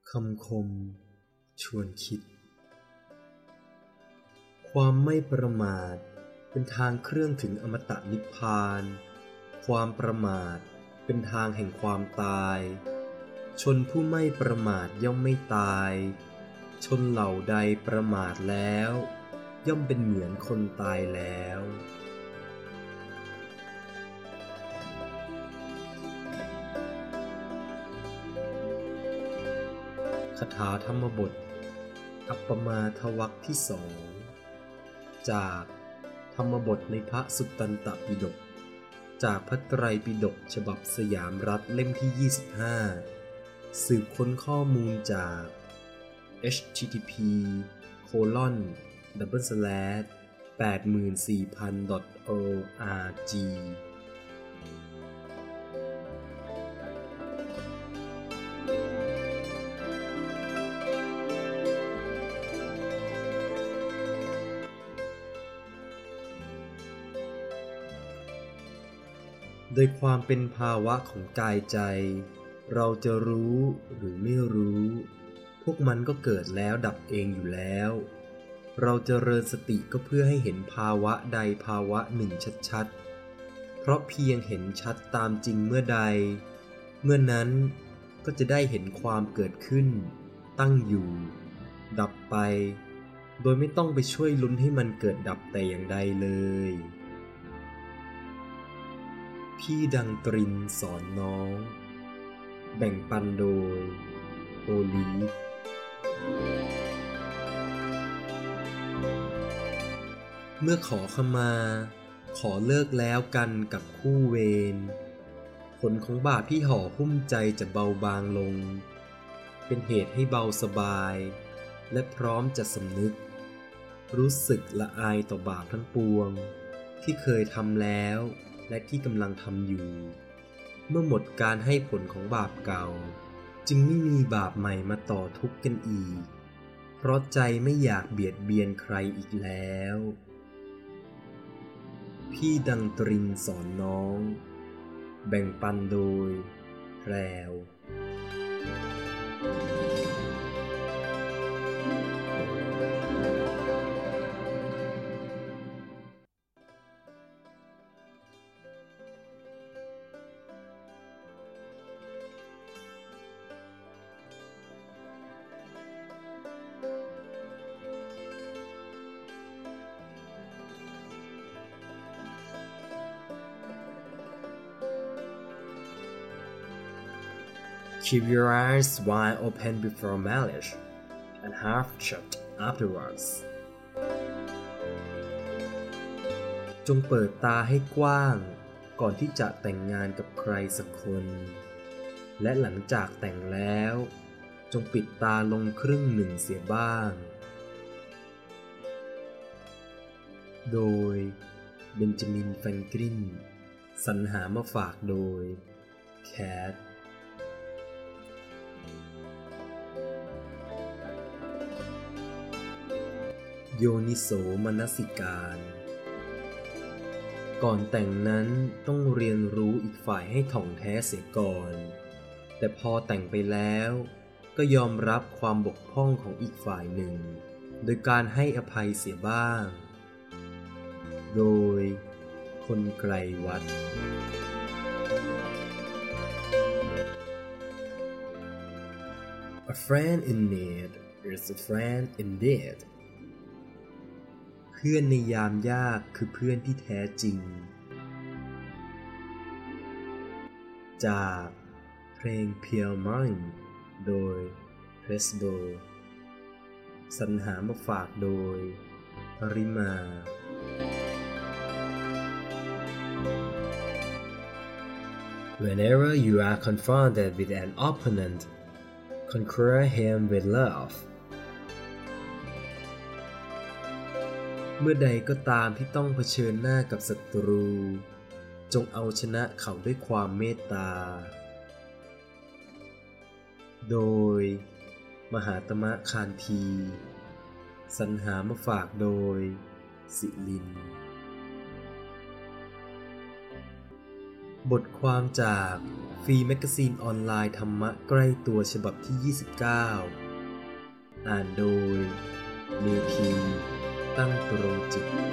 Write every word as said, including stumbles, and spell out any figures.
คำคมชวนคิดความไม่ประมาทเป็นทางเครื่องถึงอมตะนิพพานความประมาทเป็นทางแห่งความตายชนผู้ไม่ประมาทย่อมไม่ตายชนเหล่าใดประมาทแล้วย่อมเป็นเหมือนคนตายแล้วคาถาธรรมบทอัปปมาทวรรคที่สองจากธรรมบทในพระสุตตันตปิฎกจากพระไตรปิฎกฉบับสยามรัฐเล่มที่ยี่สิบห้าสืบค้นข้อมูลจาก เอช ที ที พี โคลอน ดับเบิลสแลช แปดหมื่นสี่พัน ดอท โอ อาร์ จี โดยความเป็นภาวะของกายใจเราจะรู้หรือไม่รู้พวกมันก็เกิดแล้วดับเองอยู่แล้วเราเจริญสติก็เพื่อให้เห็นภาวะใดภาวะหนึ่งชัดๆเพราะเพียงเห็นชัดตามจริงเมื่อใดเมื่อนั้นก็จะได้เห็นความเกิดขึ้นตั้งอยู่ดับไปโดยไม่ต้องไปช่วยลุ้นให้มันเกิดดับแต่อย่างใดเลยพี่ดังตรินสอนน้องแบ่งปันโดยโอลีฟเมื่อขอขมาขอเลิกแล้วกันกับคู่เวรผลของบาปที่ห่อหุ้มใจจะเบาบางลงเป็นเหตุให้เบาสบายและพร้อมจะสำนึกรู้สึกละอายต่อบาปทั้งปวงที่เคยทำแล้วและที่กำลังทำอยู่เมื่อหมดการให้ผลของบาปเก่าจึงไม่มีบาปใหม่มาต่อทุกข์กันอีกเพราะใจไม่อยากเบียดเบียนใครอีกแล้วพี่ดังตรินสอนน้องแบ่งปันโดยแพรวKeep your eyes wide open before marriage and half shut afterwards จงเปิดตาให้กว้างก่อนที่จะแต่งงานกับใครสักคนและหลังจากแต่งแล้วจงปิดตาลงครึ่งหนึ่งเสียบ้างโดยเบนจามินแฟรงกลินสรรหามาฝากโดยแคทโยนิโสมนสิการก่อนแต่งนั้นต้องเรียนรู้อีกฝ่ายให้ถ่องแท้เสียก่อนแต่พอแต่งไปแล้วก็ยอมรับความบกพร่องของอีกฝ่ายหนึ่งโดยการให้อภัยเสียบ้างโดยคนไกลวัดA friend in need is a friend indeedเพื่อนในยามยากคือเพื่อนที่แท้จริงจากเพลง Pure Mind โดย Presbo สรรหามาฝากโดยปริมา Whenever you are confronted with an opponent, conquer him with loveเมื่อใดก็ตามที่ต้องเผชิญหน้ากับศัตรูจงเอาชนะเขาด้วยความเมตตาโดยมหาตมะคานธีสรรหามาฝากโดยสิลินบทความจากฟรีแมกกาซีนออนไลน์ธรรมะใกล้ตัวฉบับที่ ยี่สิบเก้า อ่านโดยเมธีตั้งตรงจิต